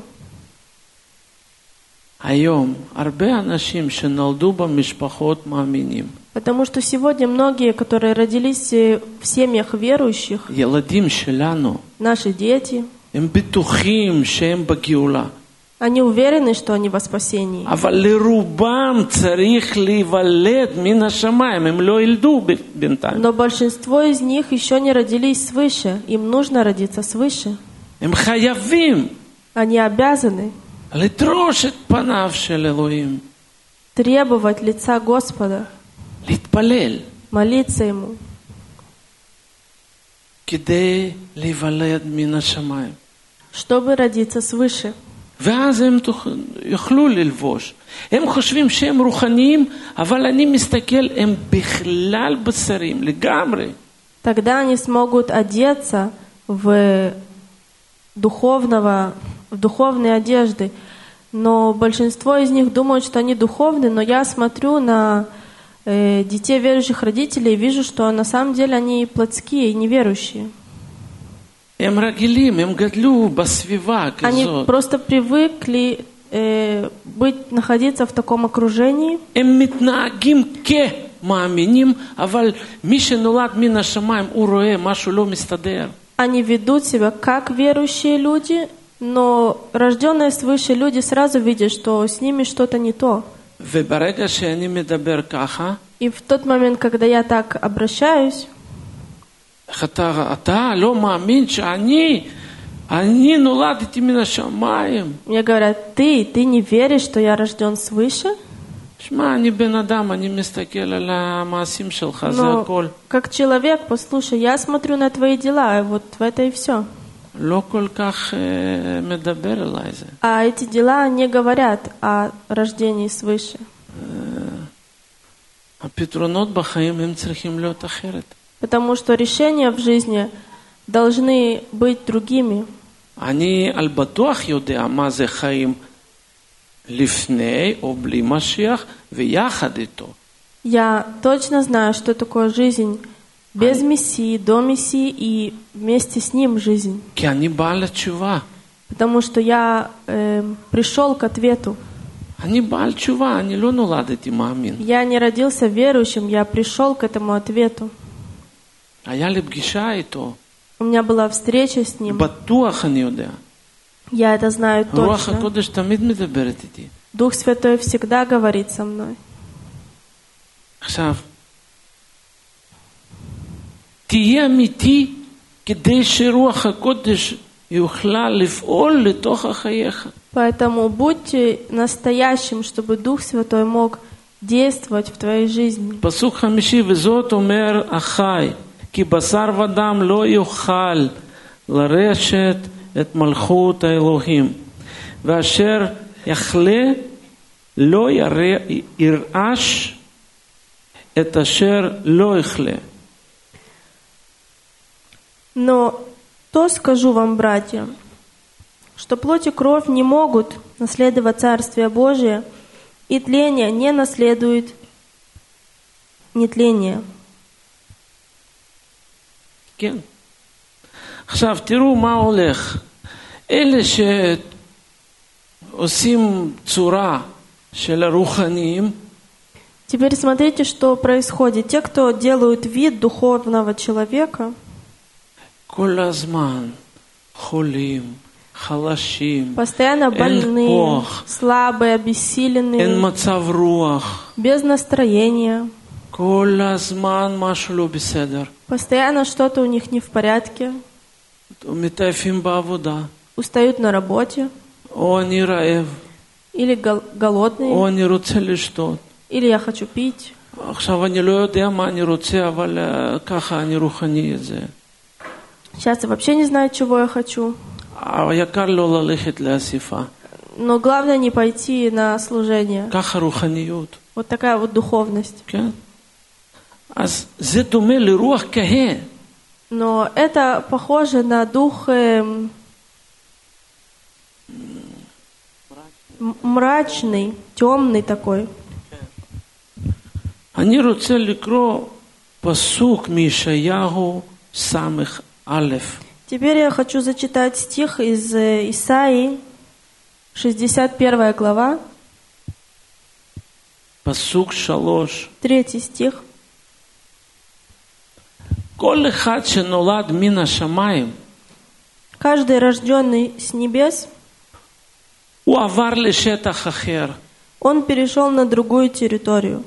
היום הרבה אנשים שנולדו במשפחות מאמינים. Потому что сегодня многие, которые родились в семьях верующих, ילדים שלנו, наши дети, הם בטוחים שהם בגאולה. они уверены, что они во спасении. אבל לרובם צריך להיוולד מן השמיים, הם לא ילדו בינתיים. Но большинство из них еще не родились свыше, им нужно родиться свыше. הם חייבים Они обязаны לדרוש את פניו של אלוהים. требовать лица Господа, להתפלל. молиться Ему, כדי להיוולד מן השמיים. чтобы родиться свыше. ואז הם יוכלו ללבוש. הם חושבים שהם רוחניים, אבל אני מסתכל, הם בכלל בשרים, לגמרי. Тогда они смогут одеться в духовные одежды. Но большинство из них думают, что они духовны, но я смотрю на детей верующих родителей и вижу, что на самом деле они плотские и неверующие. Они просто привыкли находиться в таком окружении. Они ведут себя как верующие люди, но рожденные свыше люди сразу видят, что с ними что-то не то. И в тот момент, когда я так обращаюсь, мне говорят, ты не веришь, что я рожден свыше? Но как человек, послушай, я смотрю на твои дела, и вот в это и все. А эти дела не говорят о рождении свыше. Потому что решения в жизни должны быть другими. Я точно знаю, что такое жизнь без Мессии, до Мессии и вместе с Ним жизнь. Потому что я пришел к ответу. Я не родился верующим, я пришел к этому ответу. У меня была встреча с Ним. Я это знаю точно. Дух Святой всегда говорит со мной. תהיה אמיתי כדי שרוח הקודש יוכלה לפעול לתוך חייך. Поэтому будьте настоящим, чтобы Дух Святой мог действовать в твоей жизни. פסוק 5 וזאת אומר אחי כי בשר ודם לא יוכל לרשת את מלכות האלוהים ואשר יחלה לא ירעש את אשר לא יחלה. Но то скажу вам, братья, что плоть и кровь не могут наследовать Царствие Божие, и тление не наследует нетление. כן. עכשיו תראו מה הולך. אלה שעושים צורה של הרוחניים, Теперь смотрите, что происходит. Те, кто делают вид духовного человека, כל הזמן חולים, חלשים, постоянно больные, слабые, обессиленные, אין מצב רוח, без настроения, כל הזמן משהו לא בסדר, постоянно что-то у них не в порядке, מתעייפים בעבודה, устают на работе, או אני רעב, или голодные, או אני רוצה לשתות. или я хочу пить. עכשיו אני לא יודע מה אני רוצה, אבל ככה אני רוחני את זה. Сейчас я вообще не знаю, чего я хочу. היקר לא ללכת לאספה. Но главное не пойти на служение. ככה רוחניות. Вот такая вот духовность. כן? אז זה דומה לרוח כהה. Но это похоже на дух мрачный, темный такой. אני רוצה לקרוא פסוק מישעיהו סמך א'. Теперь я хочу зачитать стих из Исаии, 61 глава, פסוק 3. 3 стих. כל אחד שנולד מן השמיים, Каждый рожденный с небес, הוא עבר לשטח אחר. он перешел на другую территорию.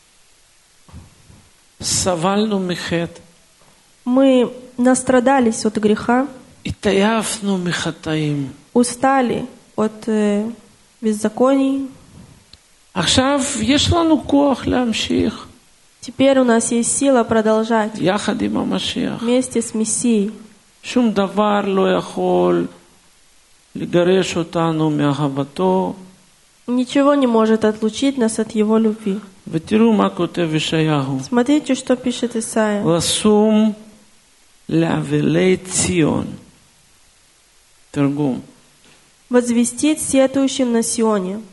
סבלנו מחטא. Мы настрадались от греха, התעייפנו מחטאים. устали от беззаконий. עכשיו יש לנו כוח להמשיך. Теперь у нас есть сила продолжать יחד עם המשיח. вместе с Мессией. שום דבר לא יכול לגרש אותנו מאהבתו. Ничего не может отлучить нас от Его любви. ותראו מה כותב ישעיהו. Смотрите, что пишет Исаия. לאבלי ציון. תרגום. возвестить сетующим на Сионе,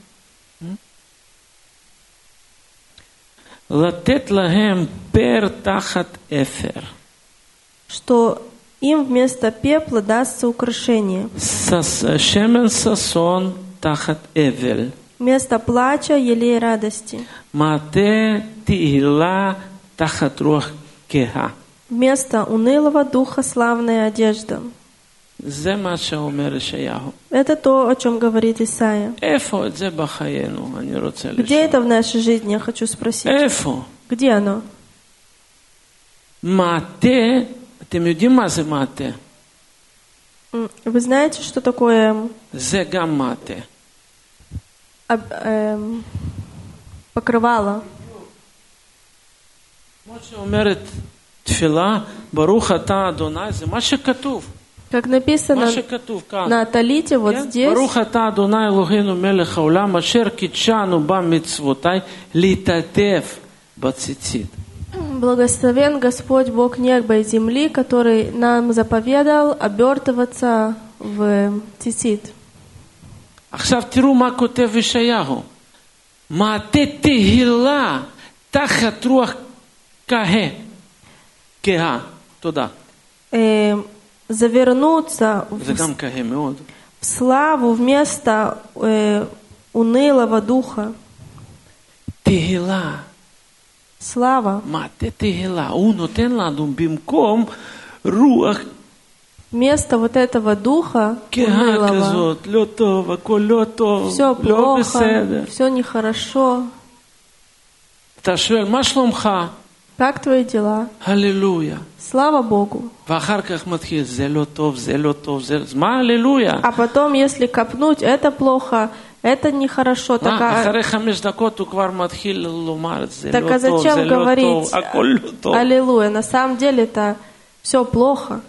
לתת להם פר תחת אפר. что им вместо пепла дастся украшение, שמן ששון תחת אבל. вместо плача елей радости, מעטה תהילה תחת רוח כהה. вместо унылого духа славная одежда. זה מה שאומר ישעיהו. Это то, о чем говорит Исаия. איפה את זה בחיינו? אני רוצה Где לשאול. это в нашей жизни, я хочу спросить? איפה? Где оно? מעטה, אתם יודעים מה זה מעטה? Вы знаете, что такое זה גם מעטה. покрывало? כמו שאומרת תפילה, ברוך אתה אדוני, זה מה שכתוב. Как מה написано שכתוב כאן. на талите, вот כן? здесь, ברוך אתה אדוני אלוהינו מלך העולם, אשר קידשנו במצוותיי, להתעטף בציצית. благословен Господь Бог неба и земли, который нам заповедал обертываться в цицит. עכשיו תראו מה כותב ישעיהו. מעטה תהילה תחת רוח כהה. תודה. Завернуться זה גם כהה מאוד. в славу вместо унылого духа. תהילה. Слава. מעטה תהילה. הוא נותן לנו במקום רוח Вместо вот этого духа כהה унылого, כזאת. לא טוב, הכל לא טוב. все לא плохо, בסדר. все нехорошо. אתה שואל, מה שלומך? Как твои дела? הללויה. Слава Богу. ואחר כך מתחיל, זה לא טוב, זה לא טוב, זה... מה הללויה? А потом, если копнуть, это плохо, это нехорошо. אחרי 5 דקות הוא כבר מתחיל לומר, זה Так לא а טוב, זה зачем לא говорить טוב, הכל לא טוב. аллилуйя? На самом деле это все плохо.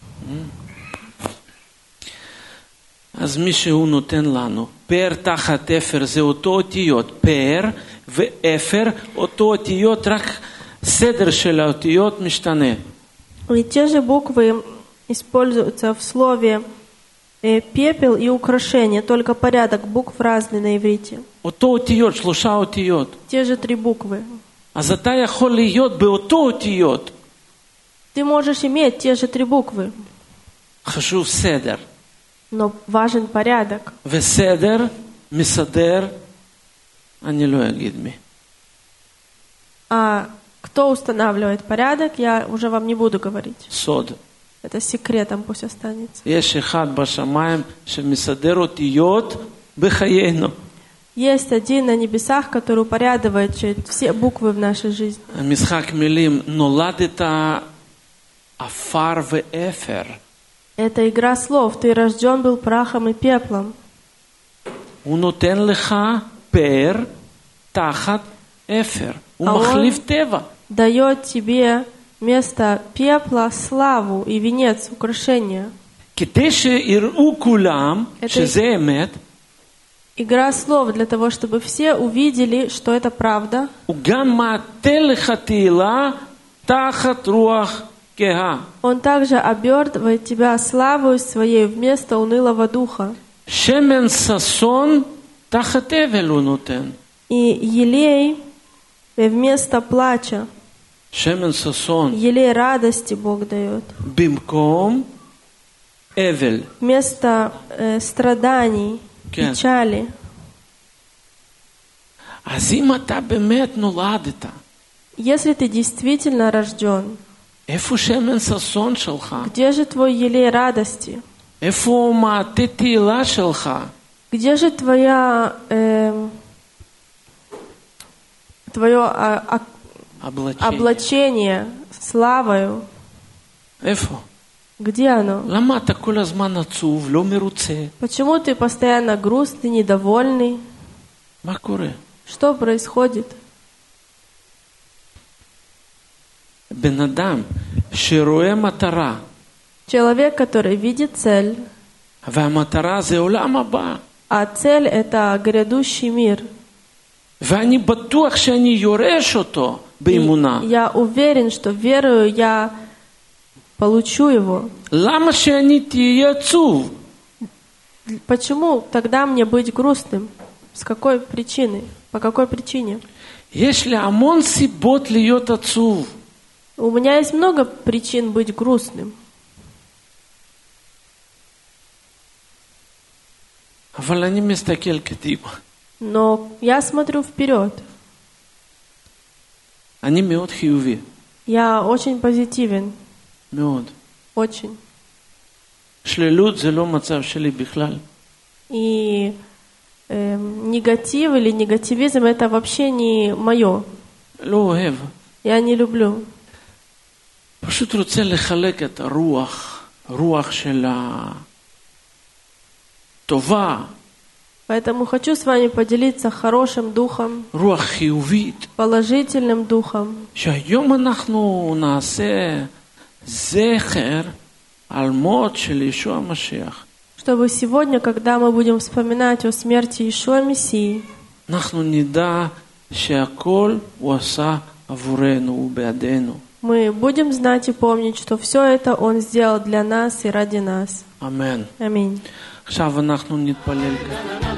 אז מי שהוא נותן לנו, פר תחת אפר, זה אותו אותיות, פר ואפר, אותו אותיות, רק סדר של האותיות משתנה. И те же буквы используются в слове пепел и украшение, только порядок букв разный на иврите. אותו אותיות, 3 אותיות. Те же 3 буквы. אז אתה יכול להיות באותו אותיות. Ты можешь иметь те же 3 буквы, חשוב סדר. но важен порядок. וסדר, מסדר, אני לא אגיד מי. А кто устанавливает порядок, я уже вам не буду говорить. סוד. Это секретом пусть останется. יש אחד בשמיים שמסדר אותיות בחיינו. Есть один на небесах, который упорядочивает все буквы в нашей жизни. המשחק מילים, נולדת עפר ואפר. Это игра слов. Ты рожден был прахом и пеплом. הוא נותן לך פר תחת אפר. הוא А מחליף он טבע. дает тебе вместо пепла славу и венец, украшения. כדי שיראו כולם שזה אמת, Игра слов для того, чтобы все увидели, что это правда. הוא גם מעטה לך תהילה תחת רוח כהה. Он также обертывает тебя славой своей вместо унылого духа. שמן ששון תחת אבל הוא נותן. И елей вместо плача, שמן ששון елей радости Бог дает. במקום אבל. Вместо страданий, כן. печали. אז אם אתה באמת נולדת, Если ты действительно рожден, איפה שמן ששון שלך? где же твой елей радости? איפה מעטה תהילה שלך? Где же твое облачение славою? איפה? Где оно? למה אתה כל הזמן עצוב, לא מרוצה? Почему ты постоянно грустный, недовольный? מה קורה? Что происходит? בן אדם שרואה מטרה, Человек, который видит цель, והמטרה זה עולם הבא. а цель — это грядущий мир. ואני בטוח שאני יורש אותו באמונה. Я уверен, что верою я получу его. למה שאני תהיה עצוב? Почему тогда мне быть грустным? С какой причины? По какой причине? יש לי המון סיבות להיות עצוב. У меня есть много причин быть грустным. אבל אני מסתכל קדימה. Но я смотрю вперед. אני מאוד חיובי. Я очень позитивен. מאוד. Очень. שלילות זה לא מצב שלי בכלל. И негатив или негативизм это вообще не мое. לא אוהב. Я не люблю. פשוט רוצה לחלק את הרוח, רוח של הטובה. Поэтому хочу с вами поделиться хорошим духом, רוח חיובית. положительным духом. שהיום אנחנו נעשה זכר על מות של ישוע המשיח. Чтобы сегодня, когда мы будем вспоминать о смерти Иешуа Мессии, אנחנו נדע שהכל הוא עשה עבורנו ובעדנו. мы будем знать и помнить, что все это Он сделал для нас и ради нас. אמן. Аминь. עכשיו אנחנו נתפלל כאן.